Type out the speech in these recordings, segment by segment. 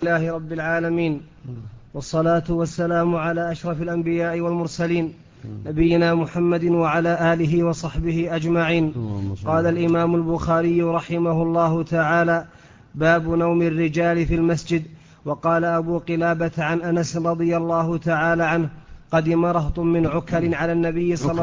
لله رب العالمين، والصلاة والسلام على أشرف الأنبياء والمرسلين نبينا محمد وعلى آله وصحبه أجمعين. قال الإمام البخاري رحمه الله تعالى: باب نوم الرجال في المسجد. وقال أبو قلابة عن أنس رضي الله تعالى عنه: قدم رهط من عكل على النبي صلى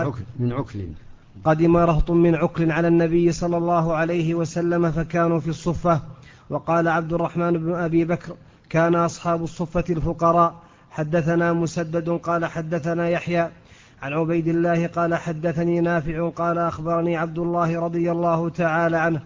الله عليه وسلم فكانوا في الصفة. وقال عبد الرحمن بن أبي بكر: كان أصحاب الصفة الفقراء. حدثنا مسدد قال حدثنا يحيى عن عبيد الله قال حدثني نافع قال أخبرني عبد الله رضي الله تعالى عنه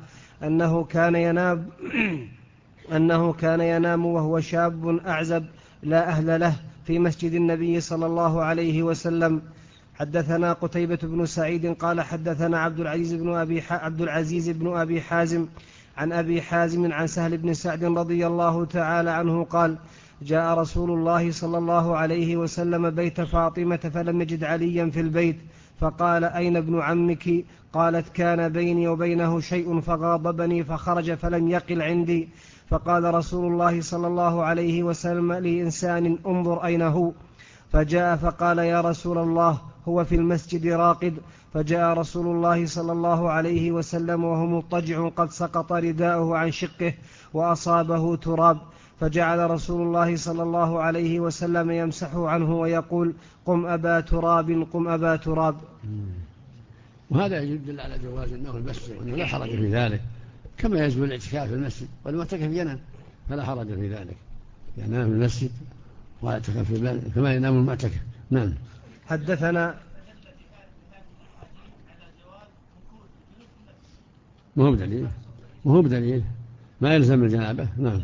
أنه كان ينام وهو شاب أعزب لا أهل له في مسجد النبي صلى الله عليه وسلم. حدثنا قتيبة بن سعيد قال حدثنا عبد العزيز بن أبي حازم عن أبي حازم عن سهل بن سعد رضي الله تعالى عنه قال: جاء رسول الله صلى الله عليه وسلم بيت فاطمة فلم يجد عليا في البيت، فقال: أين ابن عمك؟ قالت: كان بيني وبينه شيء فغاضبني فخرج فلم يقل عندي. فقال رسول الله صلى الله عليه وسلم لإنسان: انظر أين هو؟ فجاء فقال: يا رسول الله، هو في المسجد راقد. فجاء رسول الله صلى الله عليه وسلم وهو مضطجع قد سقط رداؤه عن شقه وأصابه تراب، فجعل رسول الله صلى الله عليه وسلم يمسحه عنه ويقول: قم أبا تراب، قم أبا تراب. وهذا يدل على جواز النوم في المسجد وأنه لا حرج في ذلك، كما يجوز الاعتكاف في المسجد والمعتكف ينام فلا حرج في ذلك، ينام في المسجد واعتكف في المسجد كما ينام المعتكف. نعم. حدثنا وهو بدليل ما يلزم الجنابة. نعم،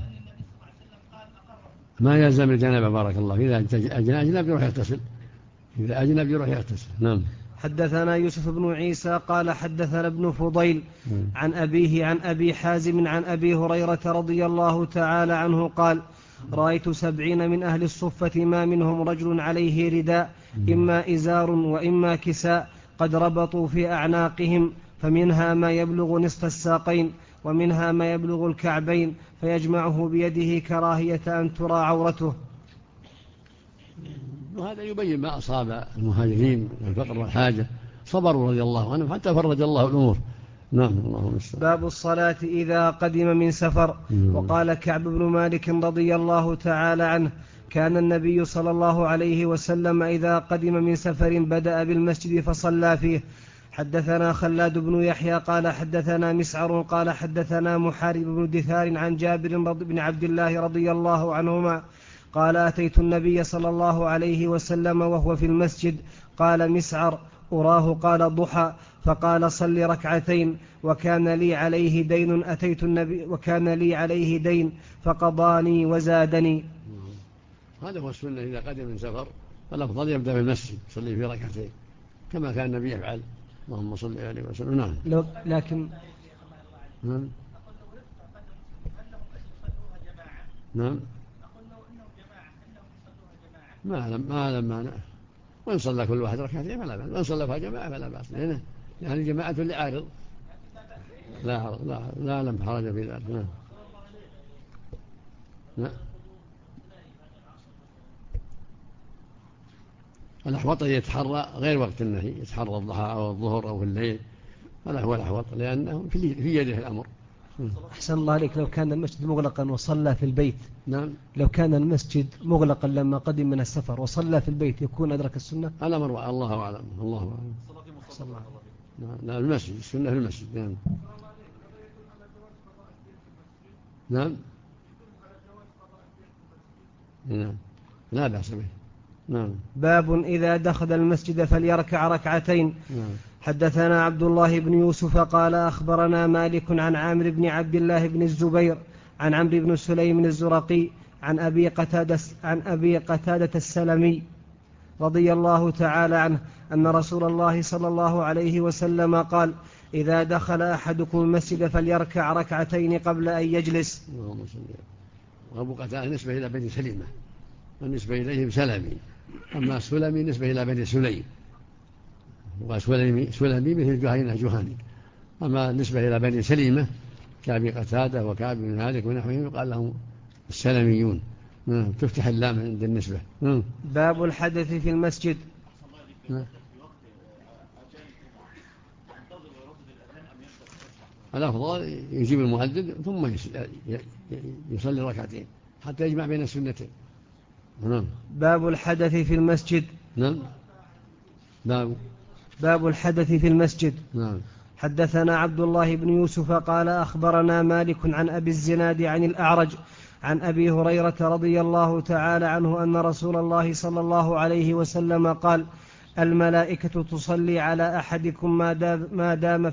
ما يلزم الجنابة. بارك الله، إذا أجنب يروح يغتسل، إذا أجنب يروح يغتسل. نعم. حدثنا يوسف بن عيسى قال حدثنا ابن فضيل عن أبيه عن أبي حازم عن أبي هريرة رضي الله تعالى عنه قال: رأيت 70 من أهل الصفة ما منهم رجل عليه رداء، إما إزار وإما كساء، قد ربطوا في أعناقهم، فمنها ما يبلغ نصف الساقين ومنها ما يبلغ الكعبين، فيجمعه بيده كراهية أن ترى عورته. وهذا يبين ما أصاب المهاجرين من الفقر والحاجة، صبروا رضي الله عنهم حتى فرج الله الأمور. نعم. اللهم استعان. باب الصلاة إذا قدم من سفر. وقال كعب بن مالك رضي الله تعالى عنه: كان النبي صلى الله عليه وسلم إذا قدم من سفر بدأ بالمسجد فصلى فيه. حدثنا خلاد بن يحيى قال حدثنا مسعر قال حدثنا محارب بن دثار عن جابر بن عبد الله رضي الله عنهما قال: أتيت النبي صلى الله عليه وسلم وهو في المسجد. قال مسعر: أراه قال ضحى. فقال: صل ركعتين. وكان لي عليه دين فقضاني وزادني. هذا هو السنة، إذا قدم من سفر فالأفضل يبدأ بالمسجد يصلي في ركعتين كما كان النبي يفعل. اللهم صل عليه وسلم. نعم. لكن نعم ما لم مانع، وإن صلى كل واحد ركعتين فلا بأس، وإن صلى فيها جماعة فلا بأس، يعني جماعة لعارض لا لم حرج في ذلك. نعم. نعم. الأحوط يتحرى غير وقت النهي، يتحرى الضحى أو الظهر أو في الليل، هذا هو الأحوط لأنه في يده الأمر. أحسن الله عليك. لو كان المسجد مغلقا وصلى في البيت. نعم. لو كان المسجد مغلقا لما قدم من السفر وصلى في البيت يكون أدرك السنة؟ الأمر الله أعلم. الله أعلم. لا المسجد، السنة في المسجد. نعم. نعم. نعم. لا بأس به. نعم. باب إذا دخل المسجد فليركع ركعتين. نعم. حدثنا عبد الله بن يوسف قال أخبرنا مالك عن عامر بن عبد الله بن الزبير عن عمرو بن سليم الزرقي عن أبي قتادة السلمي رضي الله تعالى عنه أن رسول الله صلى الله عليه وسلم قال: إذا دخل أحدكم المسجد فليركع ركعتين قبل أن يجلس. وأبو قتادة نسبة إلى بني سليمة والنسبة إليهم سلمي، أما سلمي نسبة إلى بني سليم، وسلمي مثل جهينة، أما نسبة إلى بني سليمة كأبي قتادة وكأبي بن مالك ونحوهم يقال لهم السلميون. تفتح اللام عند النسبة. باب الحدث في المسجد. الأفضل يجيب المؤذن ثم يصلي ركعتين حتى يجمع بين السنتين. باب الحدث في المسجد. باب الحدث في المسجد. حدثنا عبد الله بن يوسف قال أخبرنا مالك عن أبي الزناد عن الأعرج عن أبي هريرة رضي الله تعالى عنه أن رسول الله صلى الله عليه وسلم قال: الملائكة تصلي على أحدكم ما دام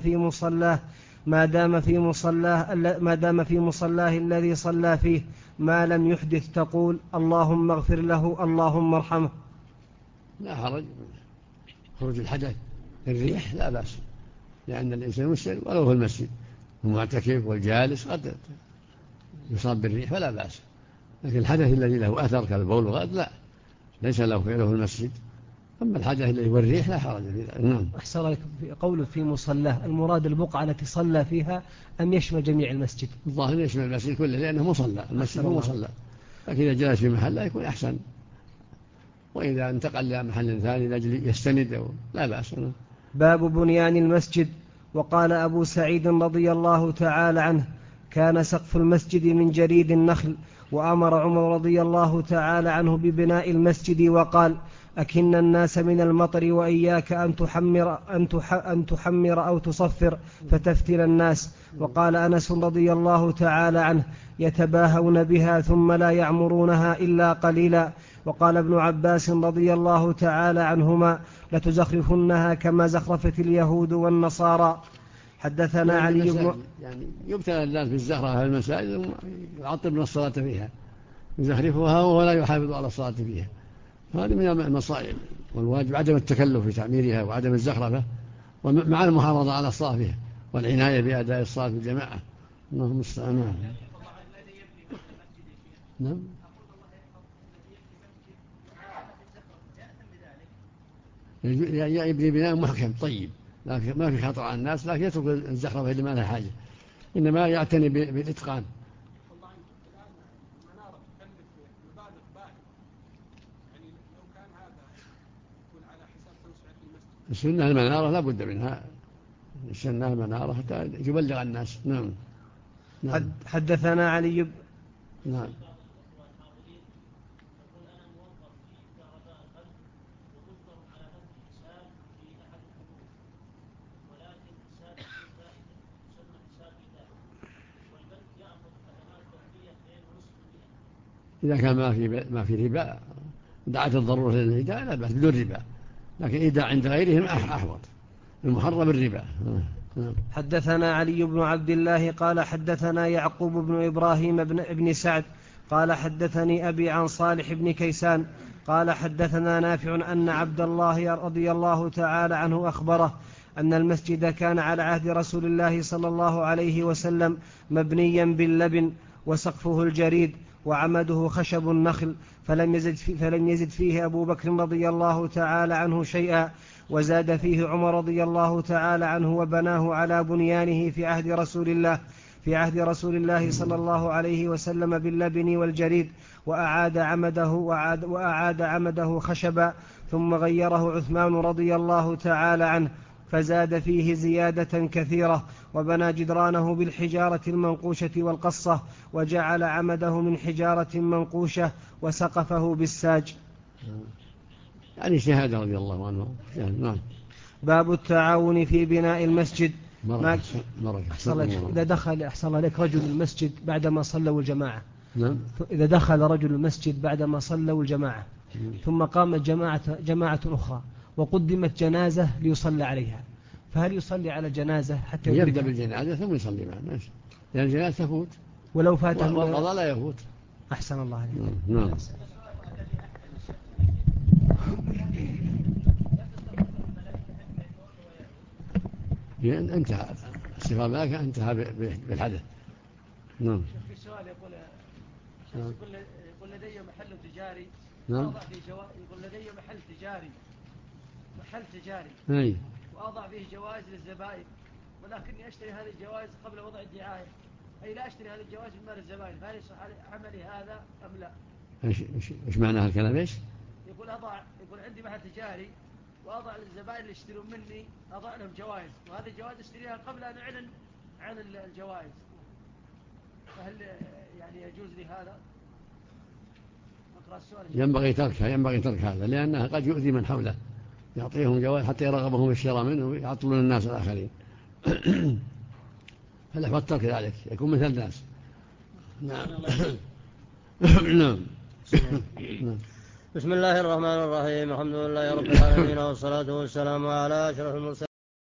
في مصلاه الذي صلى فيه ما لم يحدث، تقول: اللهم اغفر له اللهم ارحمه. لا حرج خروج الحدث الريح لا بأس، لأن الإنسان مسلم ولو في المسجد المعتكف والجالس قد يصاب بالريح فلا بأس، لكن الحدث الذي له أثر كالبول والغائط لا، ليس له فعله في المسجد. أما الحدث الذي هو الريح لا حرج في ذلك. أحسن الله قوله في مصلاه، المراد البقعة التي صلى فيها أم يشمل جميع المسجد؟ الظاهر يشمل المسجد كله لأنه مصلى، المسجد هو مصلى، لكن إذا جلس في محل لا يكون أحسن، وإذا انتقل إلى محل ثاني لأجل يستند لا بأس. باب بنيان المسجد. وقال أبو سعيد رضي الله تعالى عنه: كان سقف المسجد من جريد النخل، وأمر عمر رضي الله تعالى عنه ببناء المسجد وقال: أكن الناس من المطر وإياك أن تحمر أو تصفر فتفتن الناس. وقال أنس رضي الله تعالى عنه: يتباهون بها ثم لا يعمرونها إلا قليلا. وقال ابن عباس رضي الله تعالى عنهما: لتزخرفنها كما زخرفت اليهود والنصارى. حدثنا علي بن يعني يبتلى الناس بالزخرفة في المساجد ويعطلون الصلاة فيها، يزخرفها ولا يحافظ على الصلاة فيها، هذه من المصائب، والواجب عدم التكلف في تعميرها وعدم الزخرفة، ومع المحافظة على الصلاة فيها والعناية بأداء الصلاة في الجماعة. اللهم استعان. نعم. يبني بناء محكم طيب، لكن ما في خطر على الناس، لكن يترك الزخرفة اللي ما لها حاجة، إنما يعتني بالإتقان. السنة المنارة لا بد منها، السنة المنارة حتى يبلغ الناس. نعم. حدثنا علي. نعم. إذا كان ما في ربا دعت الضرورة للإيداع لا بأس بدون ربا، لكن إيداع عند غيرهم أحوط، المحرم الربا. حدثنا علي بن عبد الله قال حدثنا يعقوب بن إبراهيم بن سعد قال حدثني أبي عن صالح بن كيسان قال حدثنا نافع أن عبد الله رضي الله تعالى عنه أخبره أن المسجد كان على عهد رسول الله صلى الله عليه وسلم مبنيا باللبن وسقفه الجريد وعمده خشب النخل، فلم يزد فيه أبو بكر رضي الله تعالى عنه شيئا، وزاد فيه عمر رضي الله تعالى عنه وبناه على بنيانه في عهد رسول الله صلى الله عليه وسلم باللبن والجريد، وأعاد عمده خشبا، ثم غيره عثمان رضي الله تعالى عنه فزاد فيه زيادة كثيرة، وبنى جدرانه بالحجارة المنقوشة والقصة، وجعل عمده من حجارة منقوشة، وسقفه بالساج. يعني شهادة رضي الله عنه. نعم. باب التعاون في بناء المسجد. إذا دخل أحسن الله عليك رجل المسجد بعدما صلوا الجماعة. نعم. إذا دخل رجل المسجد بعدما صلوا الجماعة ثم قامت جماعة أخرى وقدمت جنازة ليصلى عليها، فهل يصلي على الجنازة حتى يبدأ بالجنازة ثم يصلي معها، لأن الجنازة تفوت ولو فاته والقضاء لا يفوت. أحسن الله عليك. نعم. انتهى استغفار الملائكة، انتهى بالحدث. نعم. في سؤال يقول لدي محل تجاري. نعم. يقول لدي محل تجاري. أي. وأضع فيه جوائز للزبائن، ولكني أشتري هذه الجوائز قبل وضع الدعاية، أي لا أشتري هذه الجوائز من مال الزبائن، فهل يصح عملي هذا أم لا؟ إيش معنى هالكلام إيش؟ يقول عندي محل تجاري وأضع للزبائن اللي يشترون مني أضع لهم جوائز، وهذه الجوائز اشتريها قبل أن أعلن عن الجوائز، فهل يعني يجوز لي هذا؟ أقرأ السؤال. ينبغي ترك هذا، لأنها قد يؤذي من حوله، يعطيهم جوائز حتى يرغبهم في الشراء منه ويعطلون الناس الآخرين. فالأحوال ترك ذلك، يكون مثل الناس. نعم. نعم. بسم الله الرحمن الرحيم. الحمد لله رب العالمين، والصلاة والسلام على أشرف المرسلين.